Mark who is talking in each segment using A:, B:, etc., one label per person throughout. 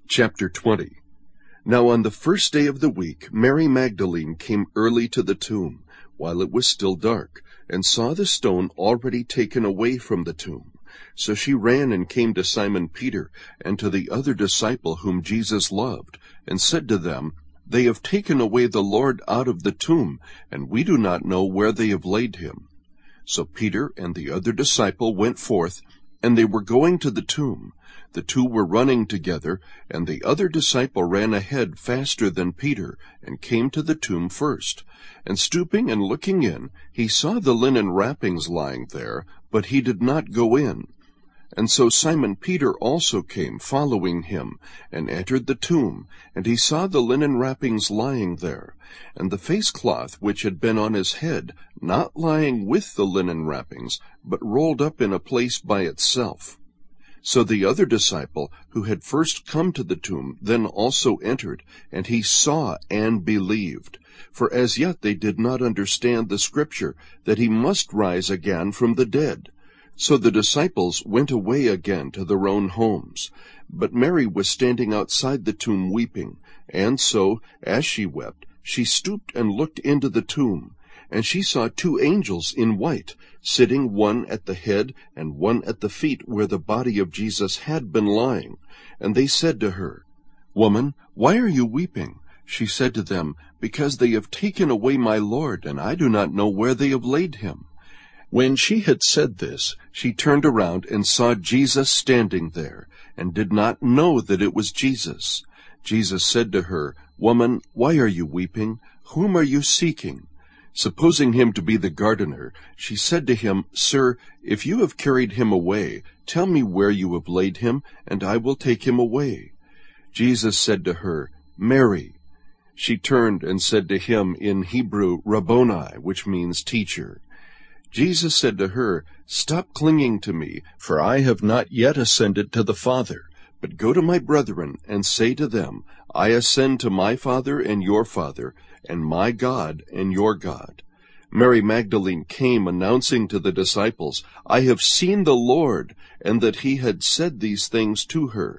A: Chapter 20. Now on the first day of the week, Mary Magdalene came early to the tomb, while it was still dark, and saw the stone already taken away from the tomb. So she ran and came to Simon Peter, and to the other disciple whom Jesus loved, and said to them, "They have taken away the Lord out of the tomb, and we do not know where they have laid him." So Peter and the other disciple went forth, and they were going to the tomb. The two were running together, and the other disciple ran ahead faster than Peter, and came to the tomb first. And stooping and looking in, he saw the linen wrappings lying there, but he did not go in. And so Simon Peter also came, following him, and entered the tomb, and he saw the linen wrappings lying there, and the face cloth which had been on his head, not lying with the linen wrappings, but rolled up in a place by itself. So the other disciple, who had first come to the tomb, then also entered, and he saw and believed. For as yet they did not understand the scripture, that he must rise again from the dead. So the disciples went away again to their own homes. But Mary was standing outside the tomb weeping, and so, as she wept, she stooped and looked into the tomb. And she saw two angels in white, sitting one at the head and one at the feet where the body of Jesus had been lying. And they said to her, "Woman, why are you weeping?" She said to them, "Because they have taken away my Lord, and I do not know where they have laid him." When she had said this, she turned around and saw Jesus standing there, and did not know that it was Jesus. Jesus said to her, "Woman, why are you weeping? Whom are you seeking?" Supposing him to be the gardener, she said to him, "Sir, if you have carried him away, tell me where you have laid him, and I will take him away." Jesus said to her, "Mary." She turned and said to him in Hebrew, "Rabboni," which means teacher. Jesus said to her, "Stop clinging to me, for I have not yet ascended to the Father. But go to my brethren, and say to them, I ascend to my Father and your Father, and my God and your God." Mary Magdalene came, announcing to the disciples, "I have seen the Lord," and that he had said these things to her.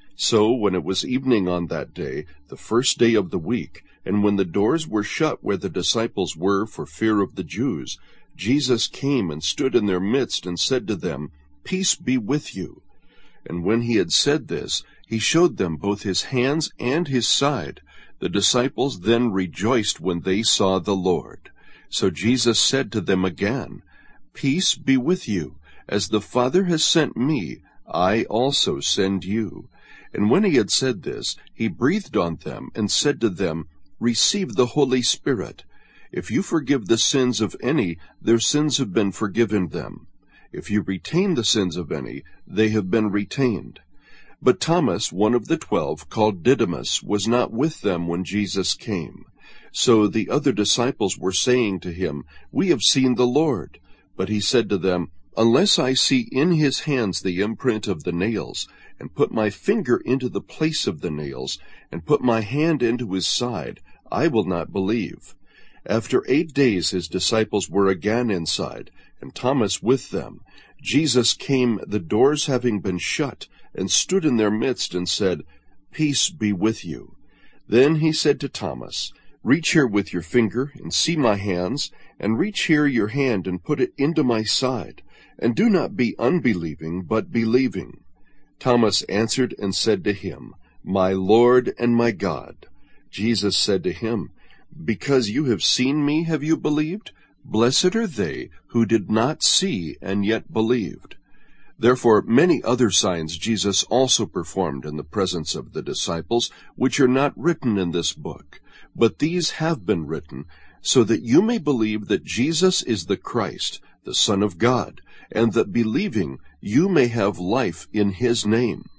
A: So when it was evening on that day, the first day of the week, and when the doors were shut where the disciples were for fear of the Jews, Jesus came and stood in their midst and said to them, "Peace be with you." And when he had said this, he showed them both his hands and his side. The disciples then rejoiced when they saw the Lord. So Jesus said to them again, "Peace be with you. As the Father has sent me, I also send you." And when he had said this, he breathed on them and said to them, "Receive the Holy Spirit. If you forgive the sins of any, their sins have been forgiven them. If you retain the sins of any, they have been retained." But Thomas, one of the 12, called Didymus, was not with them when Jesus came. So the other disciples were saying to him, "We have seen the Lord." But he said to them, "Unless I see in his hands the imprint of the nails, and put my finger into the place of the nails, and put my hand into his side, I will not believe." After 8 days his disciples were again inside, and Thomas with them. Jesus came, the doors having been shut, and stood in their midst, and said, "Peace be with you." Then he said to Thomas, "Reach here with your finger, and see my hands, and reach here your hand, and put it into my side, and do not be unbelieving, but believing." Thomas answered and said to him, "My Lord and my God." Jesus said to him, "Because you have seen me, have you believed? Blessed are they who did not see and yet believed." Therefore many other signs Jesus also performed in the presence of the disciples, which are not written in this book. But these have been written, so that you may believe that Jesus is the Christ, the Son of God, and that believing you may have life in his name.